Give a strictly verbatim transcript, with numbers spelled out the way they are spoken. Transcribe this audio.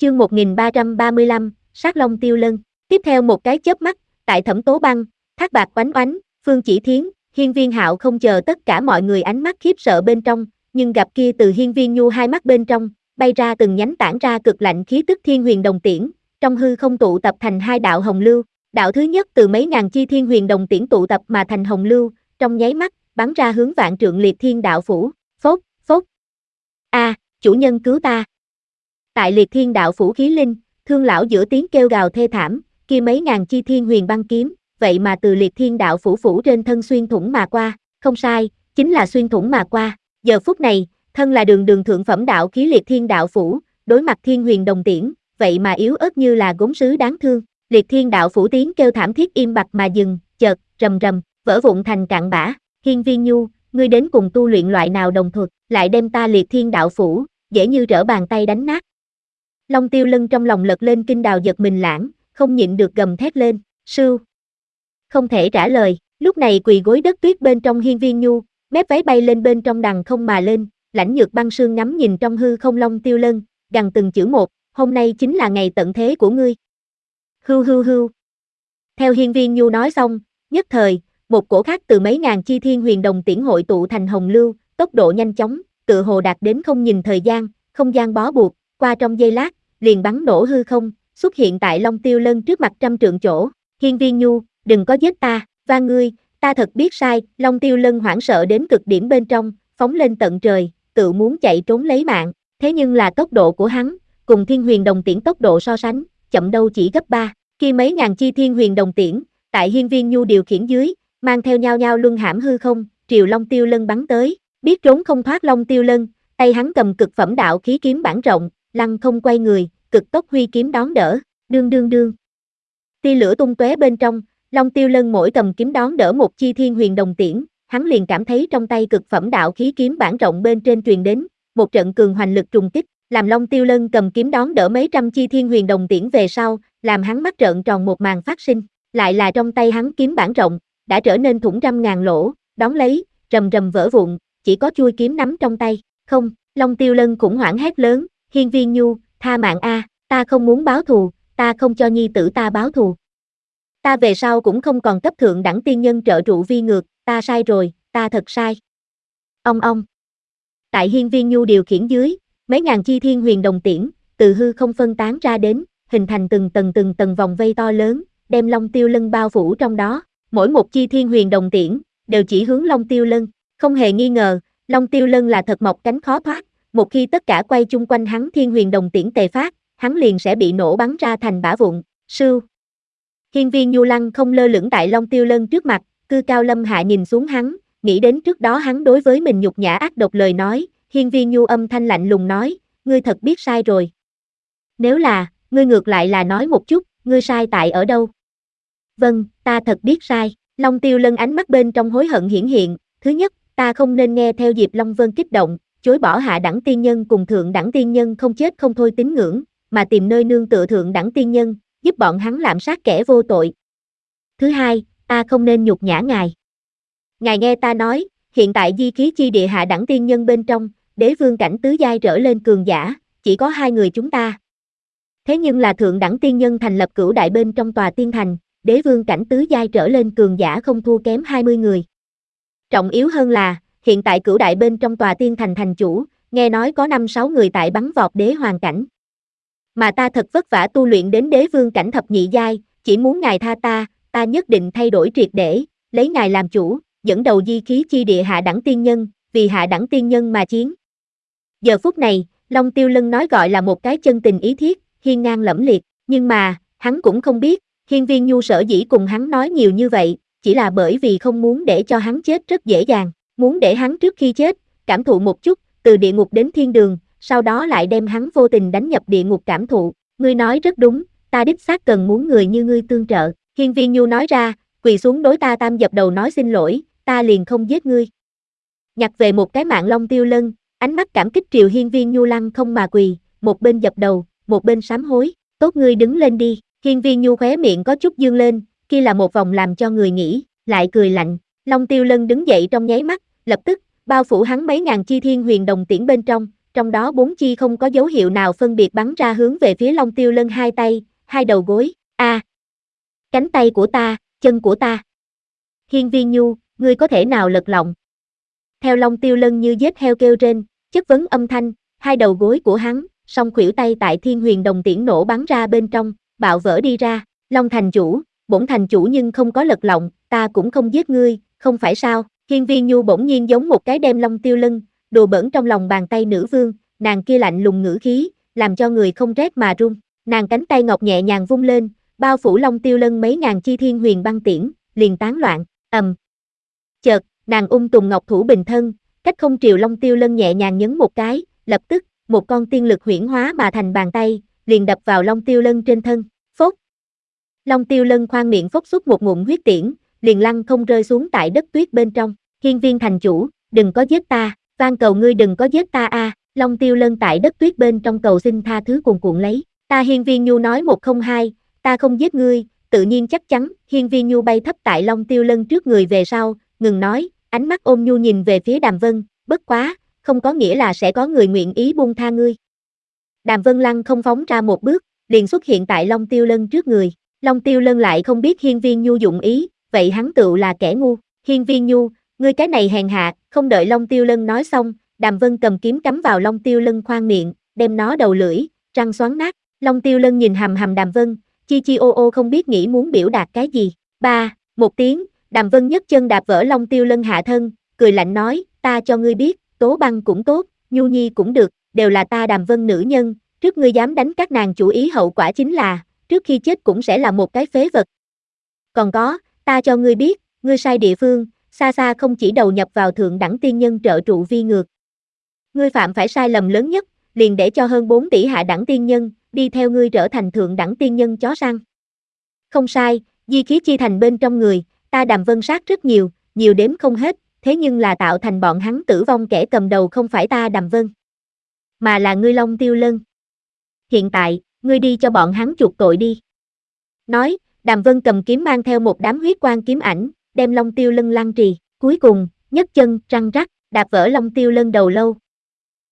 Chương một nghìn ba trăm ba mươi lăm, Sát Long Tiêu Lân. Tiếp theo một cái chớp mắt, tại Thẩm Tố Băng, Thác Bạc Oánh Oánh, Phương Chỉ Thiến, Hiên Viên Hạo không chờ tất cả mọi người ánh mắt khiếp sợ bên trong, nhưng gặp kia từ Hiên Viên Nhu hai mắt bên trong, bay ra từng nhánh tản ra cực lạnh khí tức Thiên Huyền Đồng Tiễn, trong hư không tụ tập thành hai đạo hồng lưu, đạo thứ nhất từ mấy ngàn chi Thiên Huyền Đồng Tiễn tụ tập mà thành hồng lưu, trong nháy mắt, bắn ra hướng Vạn Trượng Liệt Thiên Đạo Phủ, phốc, phốc. A, chủ nhân cứu ta. Tại Liệt Thiên Đạo Phủ khí linh, Thương lão giữa tiếng kêu gào thê thảm, kia mấy ngàn chi Thiên Huyền băng kiếm, vậy mà từ Liệt Thiên Đạo Phủ phủ trên thân xuyên thủng mà qua, không sai, chính là xuyên thủng mà qua. Giờ phút này, thân là đường đường thượng phẩm đạo khí Liệt Thiên Đạo Phủ, đối mặt Thiên Huyền Đồng Tiễn, vậy mà yếu ớt như là gốm sứ đáng thương. Liệt Thiên Đạo Phủ tiếng kêu thảm thiết im bặt mà dừng, chợt, rầm rầm, vỡ vụn thành cạn bã. Hiên Viên Nhu, ngươi đến cùng tu luyện loại nào đồng thuật, lại đem ta Liệt Thiên Đạo Phủ, dễ như trở bàn tay đánh nát. Long Tiêu Lân trong lòng lật lên kinh đào giật mình lãng, không nhịn được gầm thét lên, sưu. Không thể trả lời, lúc này quỳ gối đất tuyết bên trong Hiên Viên Nhu, mép váy bay lên bên trong đằng không mà lên, Lãnh Nhược Băng Sương ngắm nhìn trong hư không Long Tiêu Lân, gằn từng chữ một, hôm nay chính là ngày tận thế của ngươi. Hưu hưu hưu. Theo Hiên Viên Nhu nói xong, nhất thời, một cổ khác từ mấy ngàn chi Thiên Huyền Đồng Tiễn hội tụ thành hồng lưu, tốc độ nhanh chóng, tựa hồ đạt đến không nhìn thời gian, không gian bó buộc, qua trong giây lát, liền bắn nổ hư không, xuất hiện tại Long Tiêu Lân trước mặt trăm trượng chỗ. Hiên Viên Nhu, đừng có giết ta, và ngươi, ta thật biết sai. Long Tiêu Lân hoảng sợ đến cực điểm bên trong, phóng lên tận trời, tự muốn chạy trốn lấy mạng, thế nhưng là tốc độ của hắn, cùng Thiên Huyền Đồng Tiễn tốc độ so sánh, chậm đâu chỉ gấp ba. Khi mấy ngàn chi Thiên Huyền Đồng Tiễn, tại Hiên Viên Nhu điều khiển dưới, mang theo nhau nhau luân hãm hư không, triều Long Tiêu Lân bắn tới, biết trốn không thoát Long Tiêu Lân, tay hắn cầm cực phẩm đạo khí kiếm bản rộng, lăng không quay người, cực tốc huy kiếm đón đỡ, đương đương đương. Tia lửa tung tóe bên trong, Long Tiêu Lân mỗi cầm kiếm đón đỡ một chi Thiên Huyền Đồng Tiễn, hắn liền cảm thấy trong tay cực phẩm đạo khí kiếm bản rộng bên trên truyền đến một trận cường hoành lực trùng kích, làm Long Tiêu Lân cầm kiếm đón đỡ mấy trăm chi Thiên Huyền Đồng Tiễn về sau, làm hắn mắt trợn tròn một màn phát sinh, lại là trong tay hắn kiếm bản rộng đã trở nên thủng trăm ngàn lỗ, đón lấy, rầm rầm vỡ vụn, chỉ có chuôi kiếm nắm trong tay. Không, Long Tiêu Lân khủng hoảng hét lớn, Hiên Viên Nhu, tha mạng a, ta không muốn báo thù, ta không cho nhi tử ta báo thù. Ta về sau cũng không còn cấp thượng đẳng tiên nhân trợ trụ vi ngược, ta sai rồi, ta thật sai. Ông ông. Tại Hiên Viên Nhu điều khiển dưới, mấy ngàn chi Thiên Huyền Đồng Tiễn, từ hư không phân tán ra đến, hình thành từng tầng từng tầng vòng vây to lớn, đem Long Tiêu Lân bao phủ trong đó, mỗi một chi Thiên Huyền Đồng Tiễn, đều chỉ hướng Long Tiêu Lân, không hề nghi ngờ, Long Tiêu Lân là thật mọc cánh khó thoát, một khi tất cả quay chung quanh hắn Thiên Huyền Đồng Tiễn tề phát, hắn liền sẽ bị nổ bắn ra thành bã vụn, sưu. Hiên Viên Nhu Lăng không lơ lửng tại Long Tiêu Lân trước mặt, cư cao lâm hạ nhìn xuống hắn, nghĩ đến trước đó hắn đối với mình nhục nhã ác độc lời nói, Hiên Viên Nhu âm thanh lạnh lùng nói, ngươi thật biết sai rồi. Nếu là, ngươi ngược lại là nói một chút, ngươi sai tại ở đâu? Vâng, ta thật biết sai. Long Tiêu Lân ánh mắt bên trong hối hận hiển hiện, thứ nhất, ta không nên nghe theo Diệp Long Vân kích động, chối bỏ hạ đẳng tiên nhân cùng thượng đẳng tiên nhân không chết không thôi tín ngưỡng, mà tìm nơi nương tựa thượng đẳng tiên nhân, giúp bọn hắn lạm sát kẻ vô tội. Thứ hai, ta không nên nhục nhã ngài. Ngài nghe ta nói, hiện tại di khí chi địa hạ đẳng tiên nhân bên trong, đế vương cảnh tứ giai trở lên cường giả, chỉ có hai người chúng ta. Thế nhưng là thượng đẳng tiên nhân thành lập cửu đại bên trong tòa tiên thành, đế vương cảnh tứ giai trở lên cường giả không thua kém hai mươi người. Trọng yếu hơn là, hiện tại cửu đại bên trong tòa tiên thành thành chủ, nghe nói có năm sáu người tại bắn vọt đế hoàng cảnh. Mà ta thật vất vả tu luyện đến đế vương cảnh thập nhị giai, chỉ muốn ngài tha ta, ta nhất định thay đổi triệt để, lấy ngài làm chủ, dẫn đầu di khí chi địa hạ đẳng tiên nhân, vì hạ đẳng tiên nhân mà chiến. Giờ phút này, Long Tiêu Lân nói gọi là một cái chân tình ý thiết, hiên ngang lẫm liệt, nhưng mà, hắn cũng không biết, Hiên Viên Nhu sở dĩ cùng hắn nói nhiều như vậy, chỉ là bởi vì không muốn để cho hắn chết rất dễ dàng, muốn để hắn trước khi chết, cảm thụ một chút, từ địa ngục đến thiên đường, sau đó lại đem hắn vô tình đánh nhập địa ngục cảm thụ. Ngươi nói rất đúng, ta đích xác cần muốn người như ngươi tương trợ. Hiên Viên Nhu nói ra, quỳ xuống đối ta tam dập đầu nói xin lỗi, ta liền không giết ngươi. Nhặt về một cái mạng Long Tiêu Lân, ánh mắt cảm kích triều Hiên Viên Nhu lăng không mà quỳ, một bên dập đầu, một bên sám hối, tốt ngươi đứng lên đi. Hiên Viên Nhu khóe miệng có chút dương lên, kia là một vòng làm cho người nghĩ, lại cười lạnh. Long Tiêu Lân đứng dậy trong nháy mắt, lập tức, bao phủ hắn mấy ngàn chi Thiên Huyền Đồng Tiễn bên trong, trong đó bốn chi không có dấu hiệu nào phân biệt bắn ra hướng về phía Long Tiêu Lân hai tay, hai đầu gối, a, à, cánh tay của ta, chân của ta. Hiên Viên Nhu, ngươi có thể nào lật lọng? Theo Long Tiêu Lân như giết heo kêu trên, chất vấn âm thanh, hai đầu gối của hắn, song khuỷu tay tại Thiên Huyền Đồng tiễn nổ bắn ra bên trong, bạo vỡ đi ra, Long thành chủ, bổn thành chủ nhưng không có lật lọng, ta cũng không giết ngươi, không phải sao? Hiên Viên Nhu bỗng nhiên giống một cái đem Long Tiêu Lân, đồ bỡn trong lòng bàn tay nữ vương, nàng kia lạnh lùng ngữ khí, làm cho người không rét mà run. Nàng cánh tay ngọc nhẹ nhàng vung lên, bao phủ Long Tiêu Lân mấy ngàn chi thiên huyền băng tiễn, liền tán loạn, ầm. Chợt, nàng ung tùng ngọc thủ bình thân, cách không triều Long Tiêu Lân nhẹ nhàng nhấn một cái, lập tức, một con tiên lực huyễn hóa mà thành bàn tay, liền đập vào Long Tiêu Lân trên thân, phốt. Long Tiêu Lân khoan miệng phốc xuất một ngụm huyết tiễn, liền lăn không rơi xuống tại đất tuyết bên trong. Hiên Viên thành chủ, đừng có giết ta, van cầu ngươi đừng có giết ta a. À. Long Tiêu Lân tại đất tuyết bên trong cầu xin tha thứ cuồn cuộn lấy. Ta Hiên Viên Nhu nói một không hai, ta không giết ngươi, tự nhiên chắc chắn. Hiên Viên Nhu bay thấp tại Long Tiêu Lân trước người về sau, ngừng nói, ánh mắt ôm nhu nhìn về phía Đàm Vân, bất quá, không có nghĩa là sẽ có người nguyện ý buông tha ngươi. Đàm Vân lăng không phóng ra một bước, liền xuất hiện tại Long Tiêu Lân trước người. Long Tiêu Lân lại không biết Hiên Viên Nhu dụng ý, vậy hắn tựu là kẻ ngu. Hiên Viên Nhu, ngươi cái này hèn hạ, không đợi Long Tiêu Lân nói xong, Đàm Vân cầm kiếm cắm vào Long Tiêu Lân khoang miệng, đem nó đầu lưỡi, răng xoắn nát. Long Tiêu Lân nhìn hầm hầm Đàm Vân, chi chi ô ô không biết nghĩ muốn biểu đạt cái gì. Ba, một tiếng, Đàm Vân nhấc chân đạp vỡ Long Tiêu Lân hạ thân, cười lạnh nói, ta cho ngươi biết, Tố Băng cũng tốt, Nhu Nhi cũng được, đều là ta Đàm Vân nữ nhân, trước ngươi dám đánh các nàng chủ ý hậu quả chính là, trước khi chết cũng sẽ là một cái phế vật. Còn có, ta cho ngươi biết, ngươi sai địa phương, xa xa không chỉ đầu nhập vào thượng đẳng tiên nhân trợ trụ vi ngược. Ngươi phạm phải sai lầm lớn nhất, liền để cho hơn bốn tỷ hạ đẳng tiên nhân, đi theo ngươi trở thành thượng đẳng tiên nhân chó săn. Không sai, di khí chi thành bên trong người, ta Đàm Vân sát rất nhiều, nhiều đếm không hết, thế nhưng là tạo thành bọn hắn tử vong kẻ cầm đầu không phải ta Đàm Vân, mà là ngươi Long Tiêu Lân. Hiện tại, ngươi đi cho bọn hắn chuộc tội đi. Nói, Đàm Vân cầm kiếm mang theo một đám huyết quang kiếm ảnh, đem Long Tiêu Lân lăng trì, cuối cùng, nhấc chân, răng rắc, đạp vỡ Long Tiêu Lân đầu lâu,